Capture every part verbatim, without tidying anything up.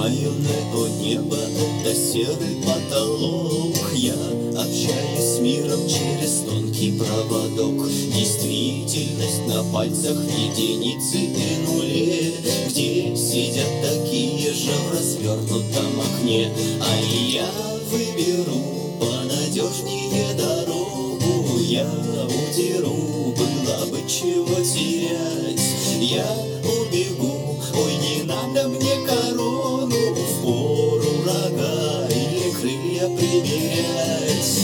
Мое небо, небо — это серый потолок. Я общаюсь с миром через тонкий проводок. Действительность на пальцах единицы и нуле, где сидят такие же в развернутом окне. А я выберу понадежнее дорогу. Я удеру, было бы чего терять. Я убегу, ой, не надо мне корону, впору рога или крылья примерять.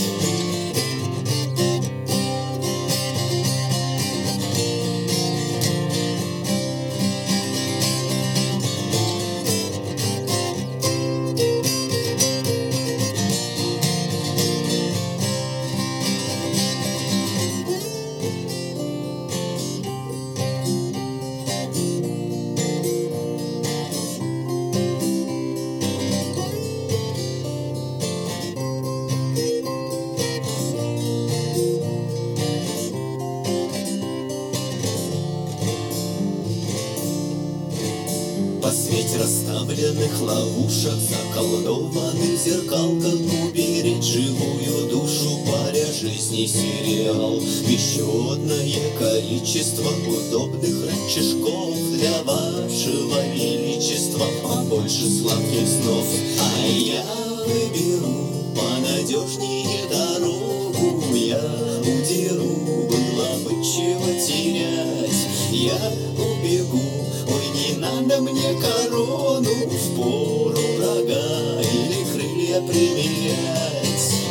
По свете расставленных ловушек, заколдованных зеркал, как уберечь живую душу, паря жизни сериал. Бесчетное количество удобных рычажков для вашего величества, побольше сладких снов. А я выберу понадежнее дорогу. Я удеру, было бы чего терять. Я убегу, ой, не надо мне корону, впору рога или крылья примерять.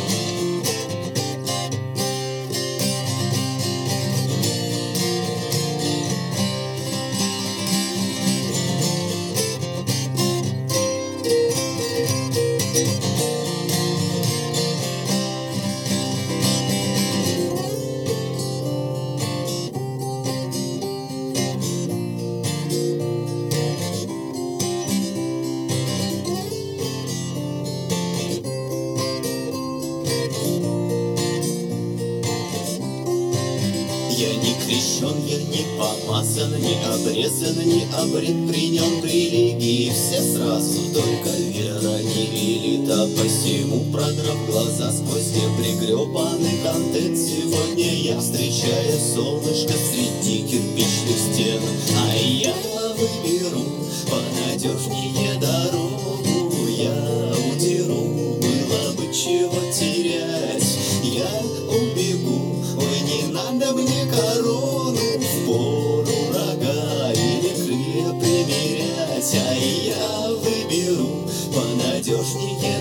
Я не крещен, я не помазан, не обрезан, не обретпренен религии. Все сразу, только вера не велит, а посему, продрав глаза сквозь непригребанный контент, сегодня я встречаю солнышко среди кирпичных стен. А я выберу понадежнее дорогу. Я удеру, было бы чего терять. Я убегу, ой, не надо мне корону, впору рога или крылья примерять. А я выберу понадежнее